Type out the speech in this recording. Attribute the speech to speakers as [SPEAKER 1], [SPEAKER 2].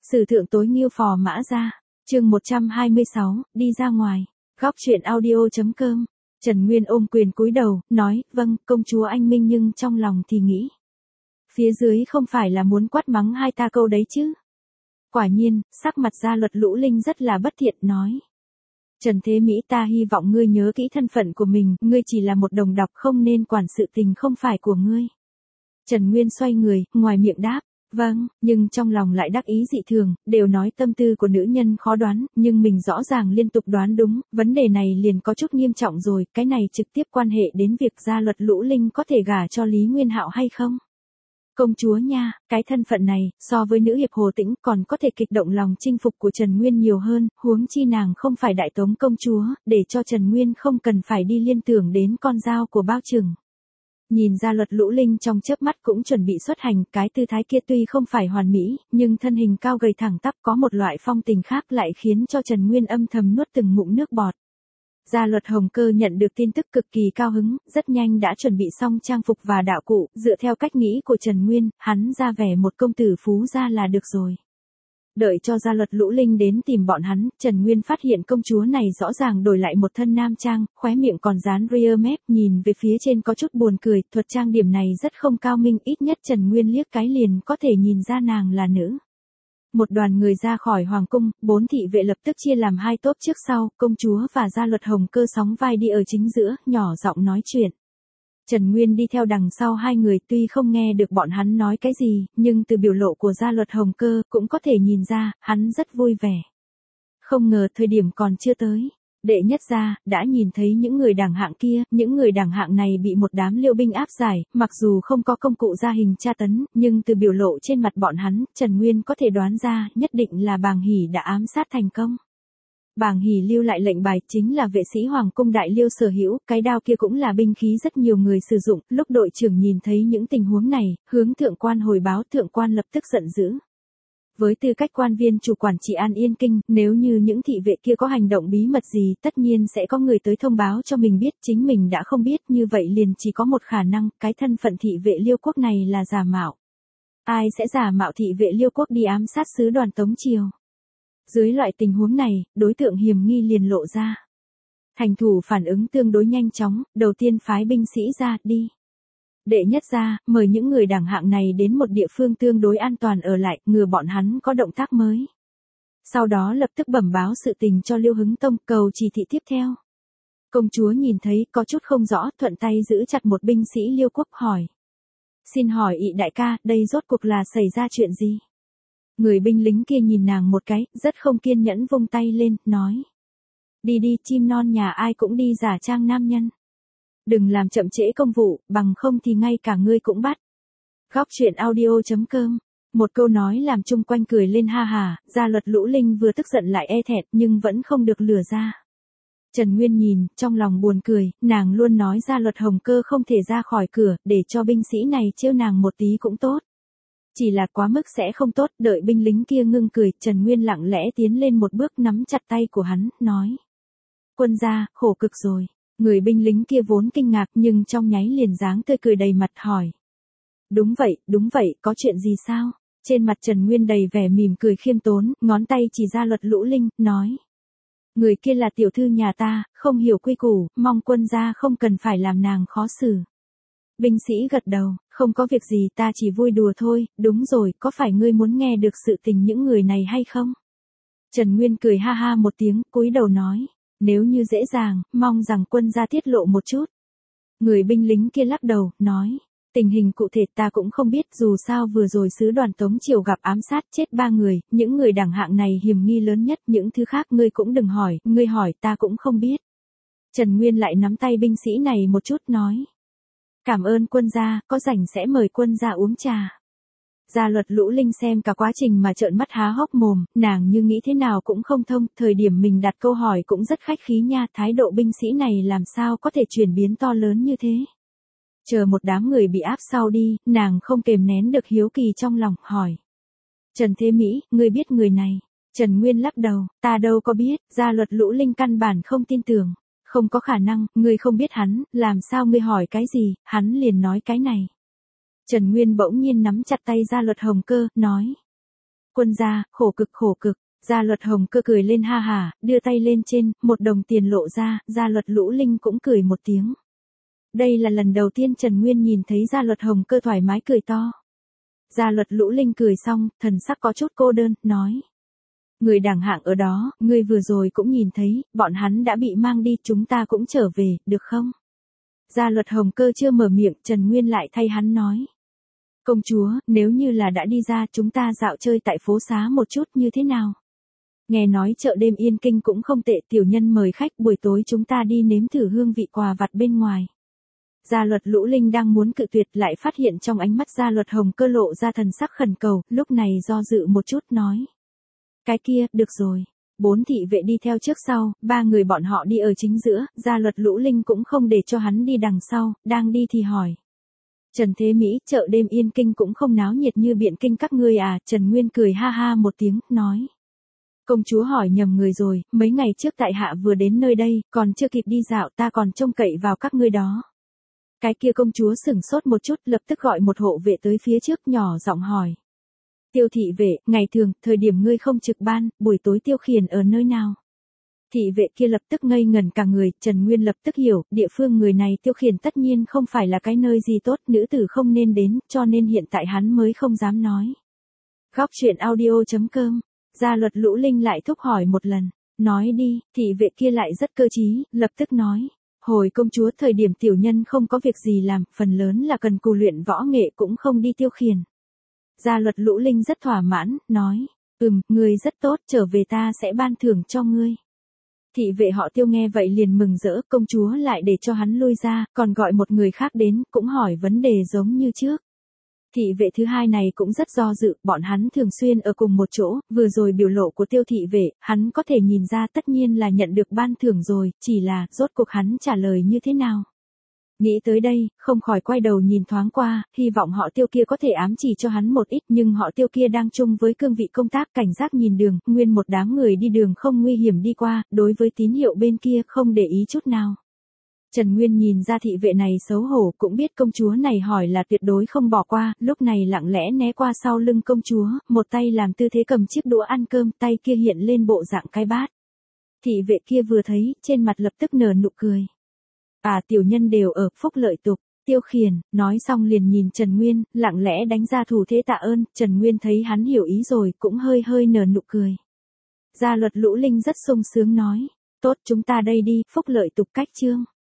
[SPEAKER 1] Sử thượng tối nghiêu phò mã ra. Chương 126, đi ra ngoài. Góc truyện audio.com. Trần Nguyên ôm quyền cúi đầu, nói, vâng, công chúa anh minh, nhưng trong lòng thì nghĩ. Phía dưới không phải là muốn quát mắng hai ta câu đấy chứ. Quả nhiên, sắc mặt Gia Luật Lũ Linh rất là bất thiện, nói. Trần Thế Mỹ, ta hy vọng ngươi nhớ kỹ thân phận của mình, ngươi chỉ là một đồng đọc, không nên quản sự tình không phải của ngươi. Trần Nguyên xoay người, ngoài miệng đáp. Vâng, nhưng trong lòng lại đắc ý dị thường, đều nói tâm tư của nữ nhân khó đoán, nhưng mình rõ ràng liên tục đoán đúng, vấn đề này liền có chút nghiêm trọng rồi, cái này trực tiếp quan hệ đến việc Gia Luật Lũ Linh có thể gả cho Lý Nguyên Hạo hay không. Công chúa nha, cái thân phận này, so với nữ hiệp Hồ Tĩnh còn có thể kịch động lòng chinh phục của Trần Nguyên nhiều hơn, huống chi nàng không phải đại tống công chúa, để cho Trần Nguyên không cần phải đi liên tưởng đến con dao của Bao Trừng. Nhìn Gia Luật Lũ Linh trong chớp mắt cũng chuẩn bị xuất hành, cái tư thái kia tuy không phải hoàn mỹ, nhưng thân hình cao gầy thẳng tắp có một loại phong tình khác lại khiến cho Trần Nguyên âm thầm nuốt từng ngụm nước bọt. Gia Luật Hồng Cơ nhận được tin tức cực kỳ cao hứng, rất nhanh đã chuẩn bị xong trang phục và đạo cụ, dựa theo cách nghĩ của Trần Nguyên, hắn ra vẻ một công tử phú gia là được rồi. Đợi cho Gia Luật Lũ Linh đến tìm bọn hắn, Trần Nguyên phát hiện công chúa này rõ ràng đổi lại một thân nam trang, khóe miệng còn dán rear mép, nhìn về phía trên có chút buồn cười, thuật trang điểm này rất không cao minh, ít nhất Trần Nguyên liếc cái liền có thể nhìn ra nàng là nữ. Một đoàn người ra khỏi hoàng cung, 4 thị vệ lập tức chia làm 2 tốp trước sau, công chúa và Gia Luật Hồng Cơ sóng vai đi ở chính giữa, nhỏ giọng nói chuyện. Trần Nguyên đi theo đằng sau hai người, tuy không nghe được bọn hắn nói cái gì, nhưng từ biểu lộ của Gia Luật Hồng Cơ cũng có thể nhìn ra, hắn rất vui vẻ. Không ngờ thời điểm còn chưa tới. Đệ nhất gia, đã nhìn thấy những người đẳng hạng kia, những người đẳng hạng này bị một đám liêu binh áp giải, mặc dù không có công cụ gia hình tra tấn, nhưng từ biểu lộ trên mặt bọn hắn, Trần Nguyên có thể đoán ra, nhất định là Bàng Hỷ đã ám sát thành công. Bàng Hỷ lưu lại lệnh bài, chính là vệ sĩ Hoàng cung Đại Liêu sở hữu, cái đao kia cũng là binh khí rất nhiều người sử dụng, lúc đội trưởng nhìn thấy những tình huống này, hướng thượng quan hồi báo, thượng quan lập tức giận dữ. Với tư cách quan viên chủ quản trị An Yên Kinh, nếu như những thị vệ kia có hành động bí mật gì, tất nhiên sẽ có người tới thông báo cho mình biết, chính mình đã không biết, như vậy liền chỉ có một khả năng, cái thân phận thị vệ Liêu quốc này là giả mạo. Ai sẽ giả mạo thị vệ Liêu quốc đi ám sát sứ đoàn Tống Triều? Dưới loại tình huống này, đối tượng hiểm nghi liền lộ ra. Thành thủ phản ứng tương đối nhanh chóng, đầu tiên phái binh sĩ ra, đi. Đệ nhất gia, mời những người đẳng hạng này đến một địa phương tương đối an toàn ở lại, ngừa bọn hắn có động tác mới. Sau đó lập tức bẩm báo sự tình cho Liêu Hứng Tông, cầu chỉ thị tiếp theo. Công chúa nhìn thấy có chút không rõ, thuận tay giữ chặt một binh sĩ Liêu quốc, hỏi. Xin hỏi ị đại ca, đây rốt cuộc là xảy ra chuyện gì? Người binh lính kia nhìn nàng một cái, rất không kiên nhẫn vung tay lên, nói. Đi đi, chim non nhà ai cũng đi giả trang nam nhân. Đừng làm chậm trễ công vụ, bằng không thì ngay cả ngươi cũng bắt. Góc truyện audio.com. Một câu nói làm chung quanh cười lên ha hà, Gia Luật Lũ Linh vừa tức giận lại e thẹn, nhưng vẫn không được lừa ra. Trần Nguyên nhìn, trong lòng buồn cười, nàng luôn nói Gia Luật Hồng Cơ không thể ra khỏi cửa, để cho binh sĩ này trêu nàng một tí cũng tốt. Chỉ là quá mức sẽ không tốt, đợi binh lính kia ngưng cười, Trần Nguyên lặng lẽ tiến lên một bước nắm chặt tay của hắn, nói. Quân gia, khổ cực rồi. Người binh lính kia vốn kinh ngạc nhưng trong nháy liền dáng tươi cười đầy mặt, hỏi. Đúng vậy, có chuyện gì sao? Trên mặt Trần Nguyên đầy vẻ mỉm cười khiêm tốn, ngón tay chỉ Gia Luật Lũ Linh, nói. Người kia là tiểu thư nhà ta, không hiểu quy củ, mong quân gia không cần phải làm nàng khó xử. Binh sĩ gật đầu, không có việc gì, ta chỉ vui đùa thôi, đúng rồi, có phải ngươi muốn nghe được sự tình những người này hay không? Trần Nguyên cười ha ha một tiếng, cúi đầu nói. Nếu như dễ dàng, mong rằng quân gia tiết lộ một chút. Người binh lính kia lắc đầu, nói. Tình hình cụ thể ta cũng không biết, dù sao vừa rồi sứ đoàn Tống Triều gặp ám sát chết 3 người, những người đẳng hạng này hiểm nghi lớn nhất, những thứ khác ngươi cũng đừng hỏi, ngươi hỏi ta cũng không biết. Trần Nguyên lại nắm tay binh sĩ này một chút, nói. Cảm ơn quân gia, có rảnh sẽ mời quân gia uống trà. Gia Luật Lũ Linh xem cả quá trình mà trợn mắt há hốc mồm, nàng như nghĩ thế nào cũng không thông, thời điểm mình đặt câu hỏi cũng rất khách khí nha, thái độ binh sĩ này làm sao có thể chuyển biến to lớn như thế. Chờ một đám người bị áp sau đi, nàng không kềm nén được hiếu kỳ trong lòng, hỏi. Trần Thế Mỹ, ngươi biết người này? Trần Nguyên lắc đầu, ta đâu có biết, Gia Luật Lũ Linh căn bản không tin tưởng. Không có khả năng, ngươi không biết hắn, làm sao ngươi hỏi cái gì, hắn liền nói cái này. Trần Nguyên bỗng nhiên nắm chặt tay Gia Luật Hồng Cơ, nói. Quân gia, khổ cực khổ cực. Gia Luật Hồng Cơ cười lên ha hả, đưa tay lên trên, 1 đồng tiền lộ ra, Gia Luật Lũ Linh cũng cười một tiếng. Đây là lần đầu tiên Trần Nguyên nhìn thấy Gia Luật Hồng Cơ thoải mái cười to. Gia Luật Lũ Linh cười xong, thần sắc có chút cô đơn, nói. Người đẳng hạng ở đó, ngươi vừa rồi cũng nhìn thấy, bọn hắn đã bị mang đi, chúng ta cũng trở về, được không? Gia Luật Hồng Cơ chưa mở miệng, Trần Nguyên lại thay hắn nói. Công chúa, nếu như là đã đi ra, chúng ta dạo chơi tại phố xá một chút như thế nào? Nghe nói chợ đêm Yên Kinh cũng không tệ, tiểu nhân mời khách, buổi tối chúng ta đi nếm thử hương vị quà vặt bên ngoài. Gia Luật Lũ Linh đang muốn cự tuyệt, lại phát hiện trong ánh mắt Gia Luật Hồng Cơ lộ ra thần sắc khẩn cầu, lúc này do dự một chút nói. Cái kia, được rồi. 4 thị vệ đi theo trước sau, 3 người bọn họ đi ở chính giữa, Gia Luật Lũ Linh cũng không để cho hắn đi đằng sau, đang đi thì hỏi. Trần Thế Mỹ, chợ đêm Yên Kinh cũng không náo nhiệt như Biện Kinh các ngươi à, Trần Nguyên cười ha ha một tiếng, nói. Công chúa hỏi nhầm người rồi, mấy ngày trước tại hạ vừa đến nơi đây, còn chưa kịp đi dạo, ta còn trông cậy vào các ngươi đó. Cái kia công chúa sửng sốt một chút, lập tức gọi một hộ vệ tới phía trước, nhỏ giọng hỏi. Tiêu thị vệ, ngày thường, thời điểm ngươi không trực ban, buổi tối tiêu khiển ở nơi nào? Thị vệ kia lập tức ngây ngẩn cả người, Trần Nguyên lập tức hiểu, địa phương người này tiêu khiển tất nhiên không phải là cái nơi gì tốt, nữ tử không nên đến, cho nên hiện tại hắn mới không dám nói. Góc truyện audio.com, Gia Luật Lũ Linh lại thúc hỏi một lần, nói đi, thị vệ kia lại rất cơ trí, lập tức nói. Hồi công chúa, thời điểm tiểu nhân không có việc gì làm, phần lớn là cần cù luyện võ nghệ, cũng không đi tiêu khiển. Gia Luật Lũ Linh rất thỏa mãn, nói, ngươi rất tốt, trở về ta sẽ ban thưởng cho ngươi. Thị vệ họ Tiêu nghe vậy liền mừng rỡ, công chúa lại để cho hắn lui ra, còn gọi một người khác đến, cũng hỏi vấn đề giống như trước. Thị vệ thứ hai này cũng rất do dự, bọn hắn thường xuyên ở cùng một chỗ, vừa rồi biểu lộ của Tiêu thị vệ, hắn có thể nhìn ra tất nhiên là nhận được ban thưởng rồi, chỉ là, rốt cuộc hắn trả lời như thế nào. Nghĩ tới đây, không khỏi quay đầu nhìn thoáng qua, hy vọng họ Tiêu kia có thể ám chỉ cho hắn một ít, nhưng họ Tiêu kia đang chung với cương vị công tác cảnh giác nhìn đường, nguyên một đám người đi đường không nguy hiểm đi qua, đối với tín hiệu bên kia không để ý chút nào. Trần Nguyên nhìn ra thị vệ này xấu hổ, cũng biết công chúa này hỏi là tuyệt đối không bỏ qua, lúc này lặng lẽ né qua sau lưng công chúa, một tay làm tư thế cầm chiếc đũa ăn cơm, tay kia hiện lên bộ dạng cái bát. Thị vệ kia vừa thấy, trên mặt lập tức nở nụ cười. À, tiểu nhân đều ở phúc lợi tục, tiêu khiển, nói xong liền nhìn Trần Nguyên, lặng lẽ đánh ra thủ thế tạ ơn, Trần Nguyên thấy hắn hiểu ý rồi, cũng hơi hơi nở nụ cười. Gia Luật Lũ Linh rất sung sướng nói, tốt chúng ta đây đi, phúc lợi tục cách chương.